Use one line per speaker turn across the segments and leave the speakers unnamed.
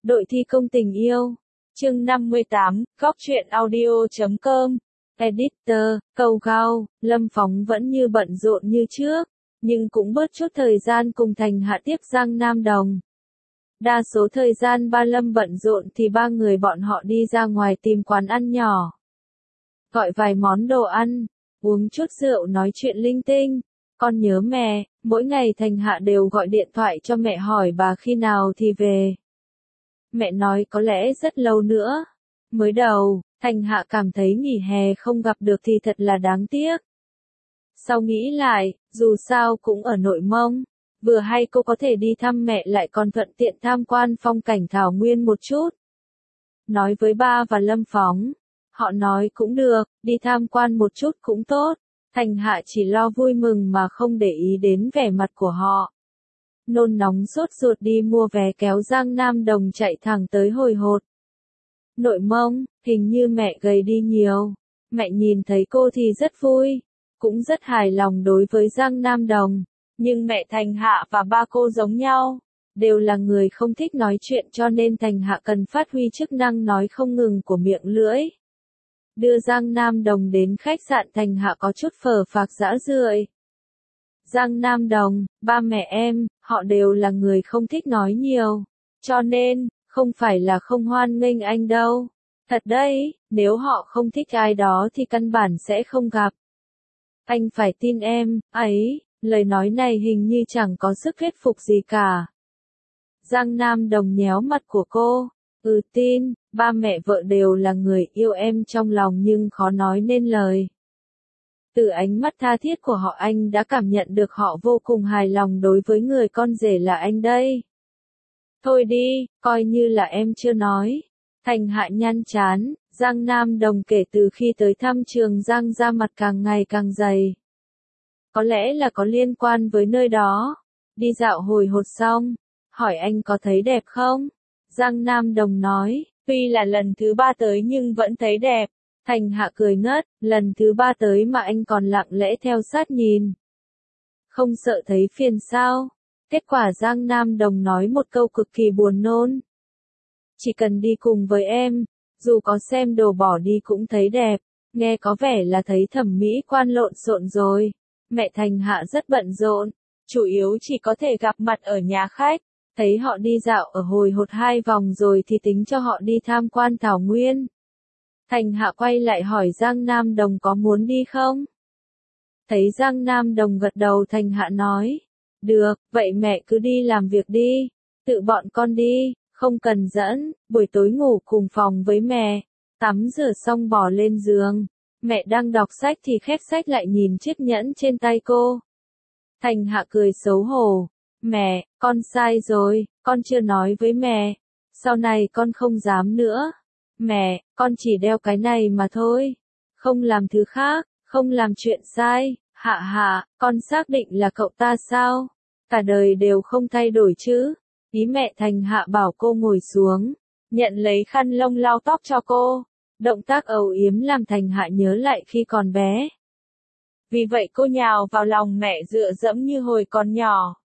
Đội thi công tình yêu. Chương 58, góc truyện audio.com. Editor, Câu Gao, Lâm Phóng vẫn như bận rộn như trước, nhưng cũng bớt chút thời gian cùng Thành Hạ tiếp Giang Nam Đồng. Đa số thời gian ba Lâm bận rộn thì ba người bọn họ đi ra ngoài tìm quán ăn nhỏ. Gọi vài món đồ ăn, uống chút rượu nói chuyện linh tinh. Con nhớ mẹ, mỗi ngày Thành Hạ đều gọi điện thoại cho mẹ hỏi bà khi nào thì về. Mẹ nói có lẽ rất lâu nữa. Mới đầu, Thành Hạ cảm thấy nghỉ hè không gặp được thì thật là đáng tiếc. Sau nghĩ lại, dù sao cũng ở Nội Mông, vừa hay cô có thể đi thăm mẹ lại còn thuận tiện tham quan phong cảnh thảo nguyên một chút. Nói với ba và Lâm Phóng, họ nói cũng được, đi tham quan một chút cũng tốt. Thành Hạ chỉ lo vui mừng mà không để ý đến vẻ mặt của họ. Nôn nóng sốt ruột đi mua vé kéo Giang Nam Đồng chạy thẳng tới Hồi Hột. Nội Mông, hình như mẹ gầy đi nhiều. Mẹ nhìn thấy cô thì rất vui, cũng rất hài lòng đối với Giang Nam Đồng. Nhưng mẹ Thành Hạ và ba cô giống nhau, đều là người không thích nói chuyện cho nên Thành Hạ cần phát huy chức năng nói không ngừng của miệng lưỡi. Đưa Giang Nam Đồng đến khách sạn Thành Hạ có chút phờ phạc dã rượi. Giang Nam Đồng, ba mẹ em, họ đều là người không thích nói nhiều. Cho nên, không phải là không hoan nghênh anh đâu. Thật đấy, nếu họ không thích ai đó thì căn bản sẽ không gặp. Anh phải tin em, ấy, lời nói này hình như chẳng có sức thuyết phục gì cả. Giang Nam Đồng nhéo mặt của cô. Tin, ba mẹ vợ đều là người yêu em trong lòng nhưng khó nói nên lời. Từ ánh mắt tha thiết của họ anh đã cảm nhận được họ vô cùng hài lòng đối với người con rể là anh đây. Thôi đi, coi như là em chưa nói. Thành Hạ nhăn chán, Giang Nam Đồng kể từ khi tới thăm Trường Giang ra mặt càng ngày càng dày. Có lẽ là có liên quan với nơi đó. Đi dạo Hồi Hột xong, hỏi anh có thấy đẹp không? Giang Nam Đồng nói, tuy là lần thứ ba tới nhưng vẫn thấy đẹp. Thành Hạ cười ngất, lần thứ ba tới mà anh còn lặng lẽ theo sát nhìn. Không sợ thấy phiền sao? Kết quả Giang Nam Đồng nói một câu cực kỳ buồn nôn. Chỉ cần đi cùng với em, dù có xem đồ bỏ đi cũng thấy đẹp, nghe có vẻ là thấy thẩm mỹ quan lộn xộn rồi. Mẹ Thành Hạ rất bận rộn, chủ yếu chỉ có thể gặp mặt ở nhà khách. Thấy họ đi dạo ở Hồi Hột 2 vòng rồi thì tính cho họ đi tham quan thảo nguyên. Thành Hạ quay lại hỏi Giang Nam Đồng có muốn đi không? Thấy Giang Nam Đồng gật đầu Thành Hạ nói. Được, vậy mẹ cứ đi làm việc đi. Tự bọn con đi, không cần dẫn, buổi tối ngủ cùng phòng với mẹ. Tắm rửa xong bỏ lên giường. Mẹ đang đọc sách thì khép sách lại nhìn chiếc nhẫn trên tay cô. Thành Hạ cười xấu hổ. Mẹ, con sai rồi, con chưa nói với mẹ. Sau này con không dám nữa. Mẹ, con chỉ đeo cái này mà thôi. Không làm thứ khác, không làm chuyện sai. Hạ Hạ, con xác định là cậu ta sao? Cả đời đều không thay đổi chứ. Ý mẹ Thành Hạ bảo cô ngồi xuống, nhận lấy khăn lông lau tóc cho cô. Động tác âu yếm làm Thành Hạ nhớ lại khi còn bé. Vì vậy cô nhào vào lòng mẹ dựa dẫm như hồi còn nhỏ.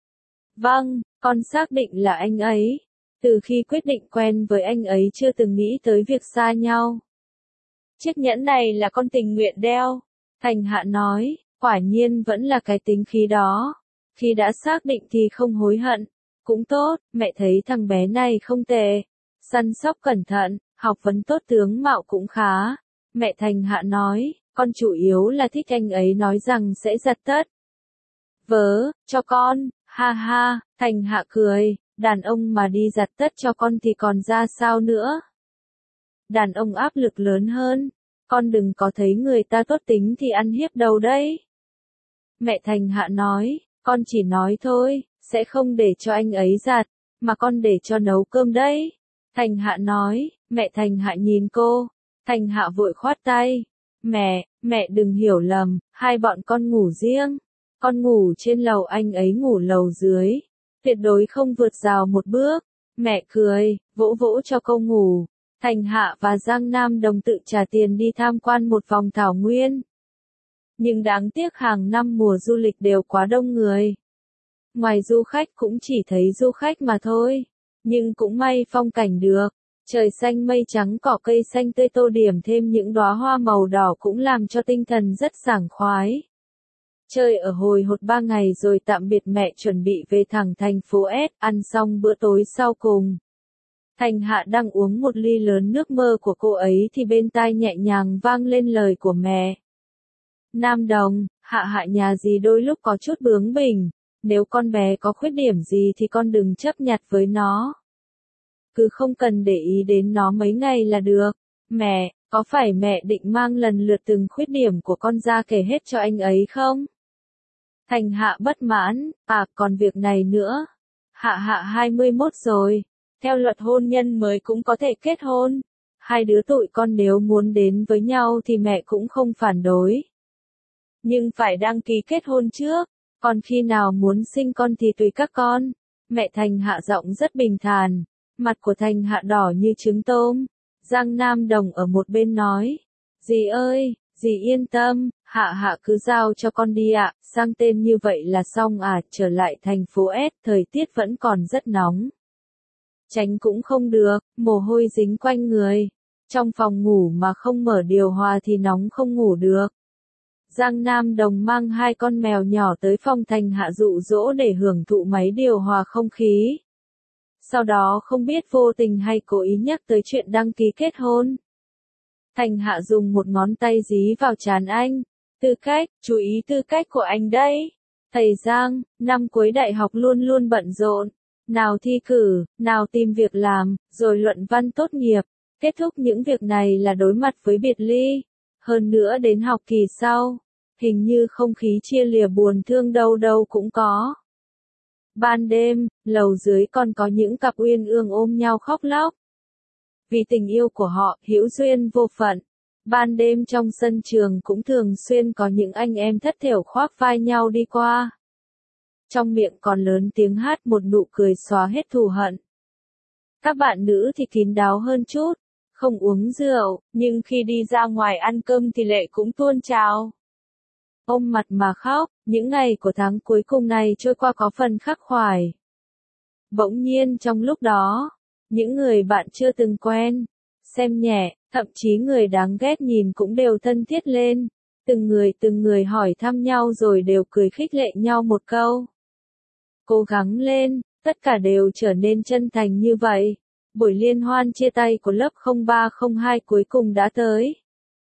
Vâng, con xác định là anh ấy. Từ khi quyết định quen với anh ấy chưa từng nghĩ tới việc xa nhau. Chiếc nhẫn này là con tình nguyện đeo. Thành Hạ nói, quả nhiên vẫn là cái tính khí đó. Khi đã xác định thì không hối hận. Cũng tốt, mẹ thấy thằng bé này không tệ. Săn sóc cẩn thận, học vấn tốt tướng mạo cũng khá. Mẹ Thành Hạ nói, con chủ yếu là thích anh ấy nói rằng sẽ giật tất. Vớ, cho con, ha ha, Thành Hạ cười, đàn ông mà đi giặt tất cho con thì còn ra sao nữa. Đàn ông áp lực lớn hơn, con đừng có thấy người ta tốt tính thì ăn hiếp đâu đấy. Mẹ Thành Hạ nói, con chỉ nói thôi, sẽ không để cho anh ấy giặt, mà con để cho nấu cơm đấy. Thành Hạ nói, mẹ Thành Hạ nhìn cô, Thành Hạ vội khoát tay. Mẹ đừng hiểu lầm, hai bọn con ngủ riêng. Con ngủ trên lầu anh ấy ngủ lầu dưới. Tuyệt đối không vượt rào một bước. Mẹ cười, vỗ vỗ cho cô ngủ. Thành Hạ và Giang Nam Đồng tự trả tiền đi tham quan một vòng thảo nguyên. Nhưng đáng tiếc hàng năm mùa du lịch đều quá đông người. Ngoài du khách cũng chỉ thấy du khách mà thôi. Nhưng cũng may phong cảnh được. Trời xanh mây trắng cỏ cây xanh tươi tô điểm thêm những đóa hoa màu đỏ cũng làm cho tinh thần rất sảng khoái. Chơi ở hồi hột 3 ngày rồi tạm biệt mẹ chuẩn bị về thẳng thành phố S, ăn xong bữa tối sau cùng. Thành Hạ đang uống một ly lớn nước mơ của cô ấy thì bên tai nhẹ nhàng vang lên lời của mẹ. Nam Đồng, Hạ Hạ nhà dì đôi lúc có chút bướng bỉnh, nếu con bé có khuyết điểm gì thì con đừng chấp nhặt với nó. Cứ không cần để ý đến nó mấy ngày là được. Mẹ, có phải mẹ định mang lần lượt từng khuyết điểm của con ra kể hết cho anh ấy không? Thành Hạ bất mãn, còn việc này nữa. Hạ Hạ 21 rồi, theo luật hôn nhân mới cũng có thể kết hôn. Hai đứa tụi con nếu muốn đến với nhau thì mẹ cũng không phản đối. Nhưng phải đăng ký kết hôn trước, còn khi nào muốn sinh con thì tùy các con. Mẹ Thành Hạ giọng rất bình thản, mặt của Thành Hạ đỏ như trứng tôm. Giang Nam Đồng ở một bên nói, dì ơi, dì yên tâm, Hạ Hạ cứ giao cho con đi ạ, sang tên như vậy là xong trở lại thành phố S, thời tiết vẫn còn rất nóng. Tránh cũng không được, mồ hôi dính quanh người. Trong phòng ngủ mà không mở điều hòa thì nóng không ngủ được. Giang Nam Đồng mang hai con mèo nhỏ tới phòng Thành Hạ dụ dỗ để hưởng thụ máy điều hòa không khí. Sau đó không biết vô tình hay cố ý nhắc tới chuyện đăng ký kết hôn. Thành Hạ dùng một ngón tay dí vào trán anh. Tư cách, chú ý tư cách của anh đấy. Thầy Giang, năm cuối đại học luôn luôn bận rộn. Nào thi cử, nào tìm việc làm, rồi luận văn tốt nghiệp. Kết thúc những việc này là đối mặt với biệt ly. Hơn nữa đến học kỳ sau, hình như không khí chia lìa buồn thương đâu đâu cũng có. Ban đêm, lầu dưới còn có những cặp uyên ương ôm nhau khóc lóc. Vì tình yêu của họ, hữu duyên vô phận. Ban đêm trong sân trường cũng thường xuyên có những anh em thất thểu khoác vai nhau đi qua. Trong miệng còn lớn tiếng hát một nụ cười xóa hết thù hận. Các bạn nữ thì kín đáo hơn chút, không uống rượu, nhưng khi đi ra ngoài ăn cơm thì lệ cũng tuôn trào. Ôm mặt mà khóc, những ngày của tháng cuối cùng này trôi qua có phần khắc khoải. Bỗng nhiên trong lúc đó, những người bạn chưa từng quen, xem nhẹ, thậm chí người đáng ghét nhìn cũng đều thân thiết lên. Từng người hỏi thăm nhau rồi đều cười khích lệ nhau một câu. Cố gắng lên, tất cả đều trở nên chân thành như vậy. Buổi liên hoan chia tay của lớp 0302 cuối cùng đã tới.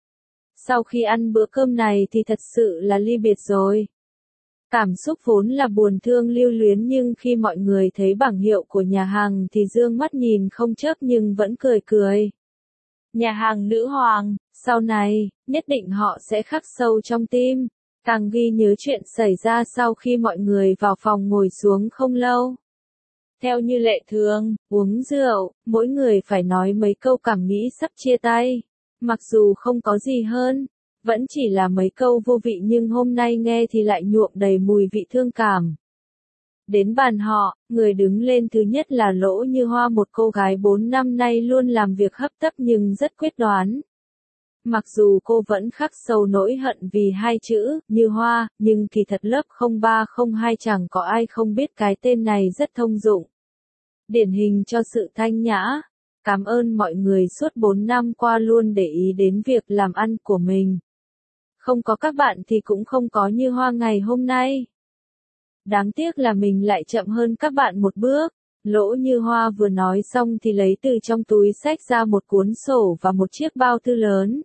Sau khi ăn bữa cơm này thì thật sự là ly biệt rồi. Cảm xúc vốn là buồn thương lưu luyến nhưng khi mọi người thấy bảng hiệu của nhà hàng thì dương mắt nhìn không chớp nhưng vẫn cười cười. Nhà hàng Nữ Hoàng, sau này, nhất định họ sẽ khắc sâu trong tim, càng ghi nhớ chuyện xảy ra sau khi mọi người vào phòng ngồi xuống không lâu. Theo như lệ thường, uống rượu, mỗi người phải nói mấy câu cảm nghĩ sắp chia tay. Mặc dù không có gì hơn, vẫn chỉ là mấy câu vô vị nhưng hôm nay nghe thì lại nhuộm đầy mùi vị thương cảm. Đến bàn họ, người đứng lên thứ nhất là Lỗ Như Hoa, một cô gái 4 năm nay luôn làm việc hấp tấp nhưng rất quyết đoán. Mặc dù cô vẫn khắc sâu nỗi hận vì hai chữ, Như Hoa, nhưng kỳ thật lớp 0302 chẳng có ai không biết cái tên này rất thông dụng. Điển hình cho sự thanh nhã. Cảm ơn mọi người suốt 4 năm qua luôn để ý đến việc làm ăn của mình. Không có các bạn thì cũng không có Như Hoa ngày hôm nay. Đáng tiếc là mình lại chậm hơn các bạn một bước. Lỗ Như Hoa vừa nói xong thì lấy từ trong túi xách ra một cuốn sổ và một chiếc bao thư lớn.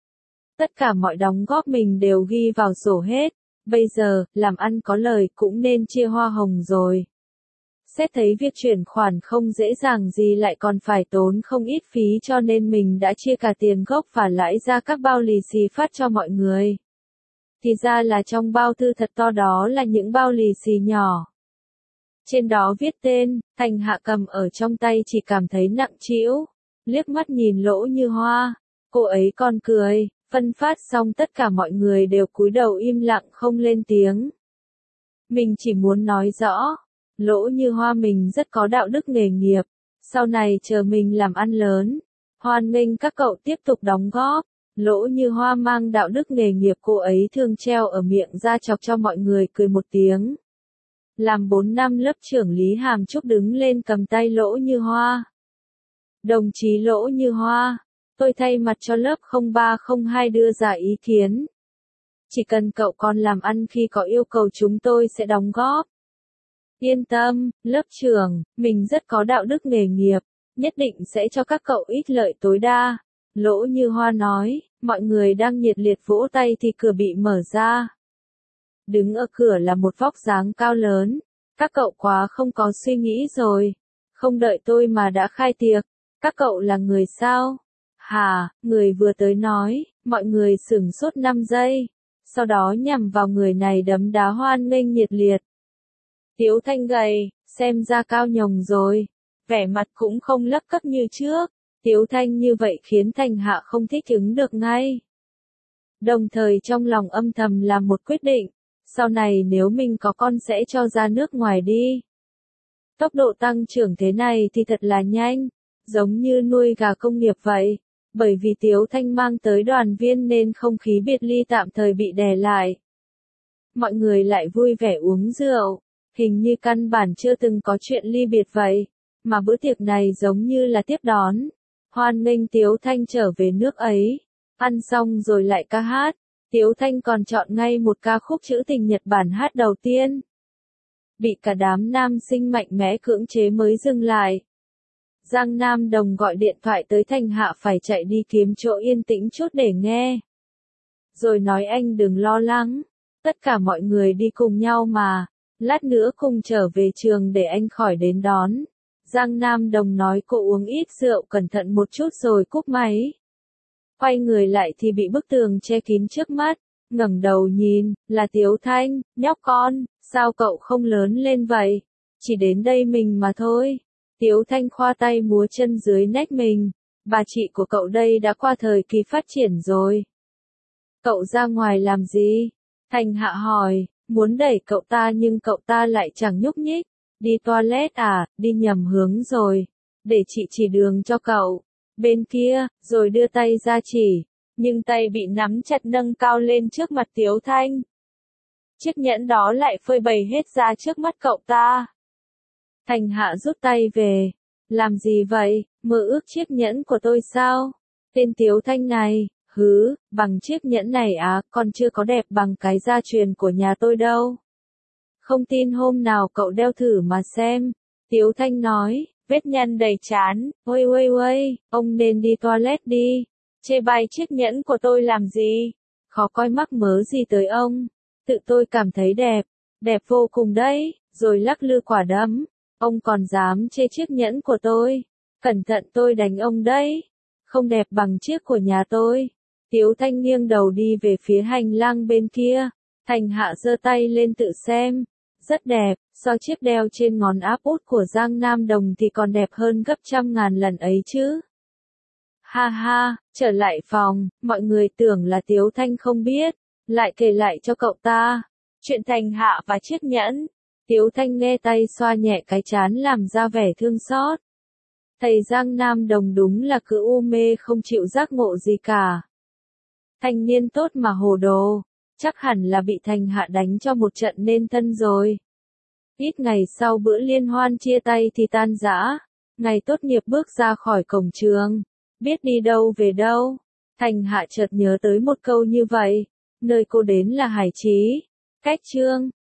Tất cả mọi đóng góp mình đều ghi vào sổ hết. Bây giờ, làm ăn có lời cũng nên chia hoa hồng rồi. Xét thấy việc chuyển khoản không dễ dàng gì lại còn phải tốn không ít phí cho nên mình đã chia cả tiền gốc và lãi ra các bao lì xì phát cho mọi người. Thì ra là trong bao thư thật to đó là những bao lì xì nhỏ. Trên đó viết tên, Thành Hạ cầm ở trong tay chỉ cảm thấy nặng trĩu. Liếc mắt nhìn Lỗ Như Hoa, cô ấy còn cười, phân phát xong tất cả mọi người đều cúi đầu im lặng không lên tiếng. Mình chỉ muốn nói rõ. Lỗ Như Hoa mình rất có đạo đức nghề nghiệp, sau này chờ mình làm ăn lớn, hoan nghênh các cậu tiếp tục đóng góp. Lỗ Như Hoa mang đạo đức nghề nghiệp cô ấy thường treo ở miệng ra chọc cho mọi người cười một tiếng. làm 4 năm lớp trưởng Lý Hàm Trúc đứng lên cầm tay Lỗ Như Hoa. Đồng chí Lỗ Như Hoa, tôi thay mặt cho lớp 0302 đưa ra ý kiến. Chỉ cần cậu còn làm ăn khi có yêu cầu chúng tôi sẽ đóng góp. Yên tâm, lớp trưởng, mình rất có đạo đức nghề nghiệp, nhất định sẽ cho các cậu ích lợi tối đa. Lỗ Như Hoa nói, mọi người đang nhiệt liệt vỗ tay thì cửa bị mở ra. Đứng ở cửa là một vóc dáng cao lớn. Các cậu quá không có suy nghĩ rồi. Không đợi tôi mà đã khai tiệc. Các cậu là người sao? Hả, người vừa tới nói, mọi người sửng sốt 5 giây. Sau đó nhằm vào người này đấm đá hoan nghênh nhiệt liệt. Tiếu Thanh gầy, xem ra cao nhồng rồi. Vẻ mặt cũng không lấp cấp như trước. Tiếu Thanh như vậy khiến Thành Hạ không thích ứng được ngay. Đồng thời trong lòng âm thầm làm một quyết định. Sau này nếu mình có con sẽ cho ra nước ngoài đi. Tốc độ tăng trưởng thế này thì thật là nhanh. Giống như nuôi gà công nghiệp vậy. Bởi vì Tiếu Thanh mang tới đoàn viên nên không khí biệt ly tạm thời bị đè lại. Mọi người lại vui vẻ uống rượu. Hình như căn bản chưa từng có chuyện ly biệt vậy. Mà bữa tiệc này giống như là tiếp đón. Hoan nghênh Tiếu Thanh trở về nước ấy. Ăn xong rồi lại ca hát. Tiếu Thanh còn chọn ngay một ca khúc trữ tình Nhật Bản hát đầu tiên. Bị cả đám nam sinh mạnh mẽ cưỡng chế mới dừng lại. Giang Nam Đồng gọi điện thoại tới Thành Hạ phải chạy đi kiếm chỗ yên tĩnh chút để nghe. Rồi nói anh đừng lo lắng. Tất cả mọi người đi cùng nhau mà. Lát nữa cùng trở về trường để anh khỏi đến đón. Giang Nam Đồng nói cô uống ít rượu cẩn thận một chút rồi cúp máy. Quay người lại thì bị bức tường che kín trước mắt, ngẩng đầu nhìn, là Tiếu Thanh, nhóc con, sao cậu không lớn lên vậy? Chỉ đến đây mình mà thôi. Tiếu Thanh khoa tay múa chân dưới nách mình, bà chị của cậu đây đã qua thời kỳ phát triển rồi. Cậu ra ngoài làm gì? Thành Hạ hỏi, muốn đẩy cậu ta nhưng cậu ta lại chẳng nhúc nhích. Đi toilet à, đi nhầm hướng rồi. Để chị chỉ đường cho cậu. Bên kia, rồi đưa tay ra chỉ. Nhưng tay bị nắm chặt nâng cao lên trước mặt Tiếu Thanh. Chiếc nhẫn đó lại phơi bày hết ra trước mắt cậu ta. Thành Hạ rút tay về. Làm gì vậy, mơ ước chiếc nhẫn của tôi sao? Tên Tiếu Thanh này, bằng chiếc nhẫn này à, còn chưa có đẹp bằng cái gia truyền của nhà tôi đâu. Không tin hôm nào cậu đeo thử mà xem. Tiếu Thanh nói, vết nhăn đầy trán, ôi, ông nên đi toilet đi. Chê bai chiếc nhẫn của tôi làm gì? Khó coi mắc mớ gì tới ông. Tự tôi cảm thấy đẹp vô cùng đấy, rồi lắc lư quả đấm. Ông còn dám chê chiếc nhẫn của tôi. Cẩn thận tôi đánh ông đấy. Không đẹp bằng chiếc của nhà tôi. Tiếu Thanh nghiêng đầu đi về phía hành lang bên kia. Thành Hạ giơ tay lên tự xem. Rất đẹp, so chiếc đeo trên ngón áp út của Giang Nam Đồng thì còn đẹp hơn gấp 100.000 lần ấy chứ. Ha ha, trở lại phòng, mọi người tưởng là Tiếu Thanh không biết, lại kể lại cho cậu ta. Chuyện Thành Hạ và chiếc nhẫn. Tiếu Thanh nghe tay xoa nhẹ cái trán làm ra vẻ thương xót. Thầy Giang Nam Đồng đúng là cứ u mê không chịu giác ngộ gì cả. Thanh niên tốt mà hồ đồ. Chắc hẳn là bị Thành Hạ đánh cho một trận nên thân rồi. Ít ngày sau bữa liên hoan chia tay thì tan rã. Ngày tốt nghiệp bước ra khỏi cổng trường. Biết đi đâu về đâu. Thành Hạ chợt nhớ tới một câu như vậy. Nơi cô đến là Hải Trí. Cách chương